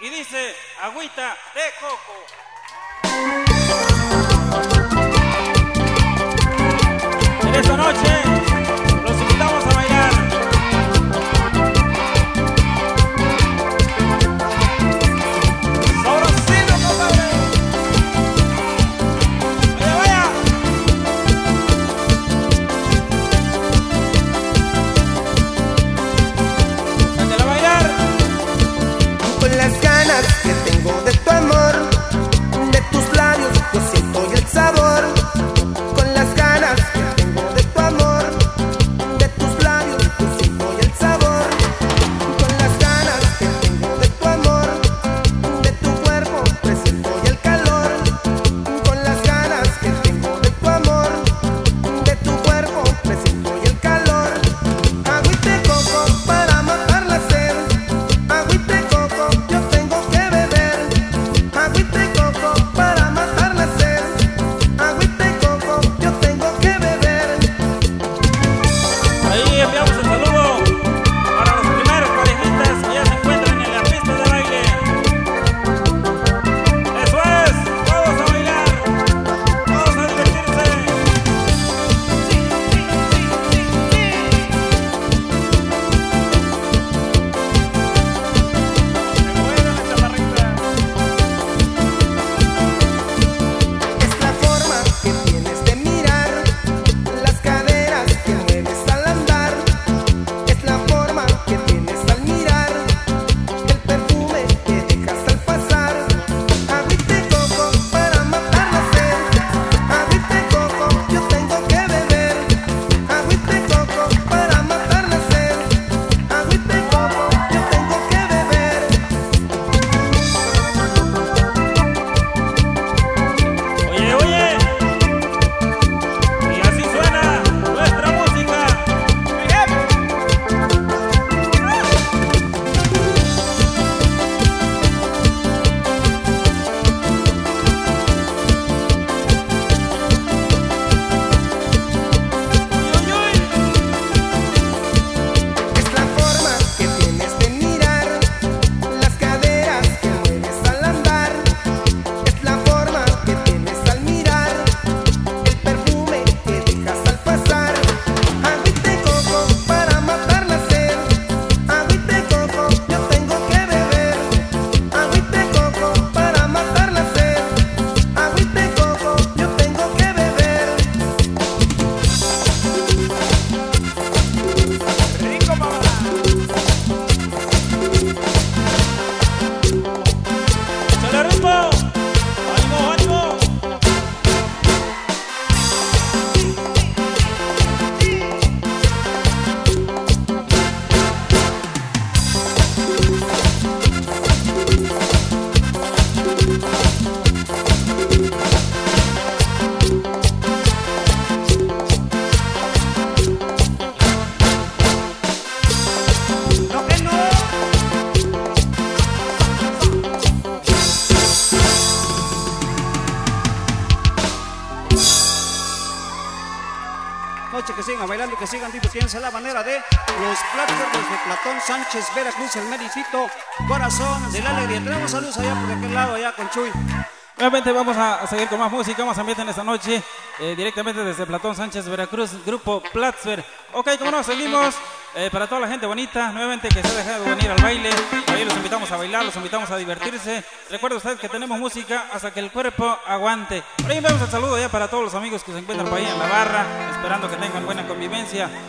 y dice Agüita de Coco. En esta noche los invitamos a bailar. ¡Sabrosito, compadre! ¡Vaya, vaya! ¡Sáquela a bailar! Con las ganas que tengo de tu amor, de tus labios yo siento el sabor. Con las ganas que tengo de tu amor, de tus labios yo siento el sabor. Con las ganas que tengo de tu amor, de tu cuerpo presiento el calor. Con las ganas que tengo de tu amor, de tu cuerpo presiento el calor. Agüita de coco para matar la sed. Agüita de coco yo tengo que beber. Agüita de coco para matar la sed. Agüita de coco yo tengo que beber. Ahí enviamos el saludo para los primeros parejitas que ya se encuentran en la pista de baile. Eso es, todos a bailar, todos a divertirse. Sí, sí, sí, sí, sí. Se mueven las chaparritas. Es la forma que tienes de mirar, las caderas que mueves al andar. Es la forma que tienes al mirar, el perfume que dejas al pasar. Agüita de coco para matar la sed. Agüita de coco yo tengo que beber. Agüita de coco para matar la sed. Agüita de coco yo tengo que beber. Oye, oye, y así suena nuestra música. Uy, uy, uy. Es la forma que tienes de mirar, las caderas que mueves al andar. Es la forma que tienes al mirar, el perfume que dejas al pasar. Agüita de coco para matar la sed. Agüita de coco yo tengo que beber. Agüita de coco para matar la sed. Agüita de coco yo tengo que beber. Rico, mamá. Échale ritmo. Ánimo, ánimo. No que no. Noche que sigan bailando y que sigan divirtiéndose a la manera de los Platzers desde Platón Sánchez, Veracruz, el meritito corazón de la alegría. Tenemos saludos allá por aquel lado, allá con Chuy. Nuevamente vamos a seguir con más música, más ambiente en esta noche, directamente desde Platón Sánchez, Veracruz, grupo Platzer. Ok, como no, seguimos para toda la gente bonita, nuevamente que se ha dejado venir al baile. Ahí los invitamos a bailar, los invitamos a divertirse. Recuerden ustedes que tenemos música hasta que el cuerpo aguante. Por ahí enviamos el saludo ya para todos los amigos que se encuentran por ahí en la barra, esperando que tengan buena convivencia.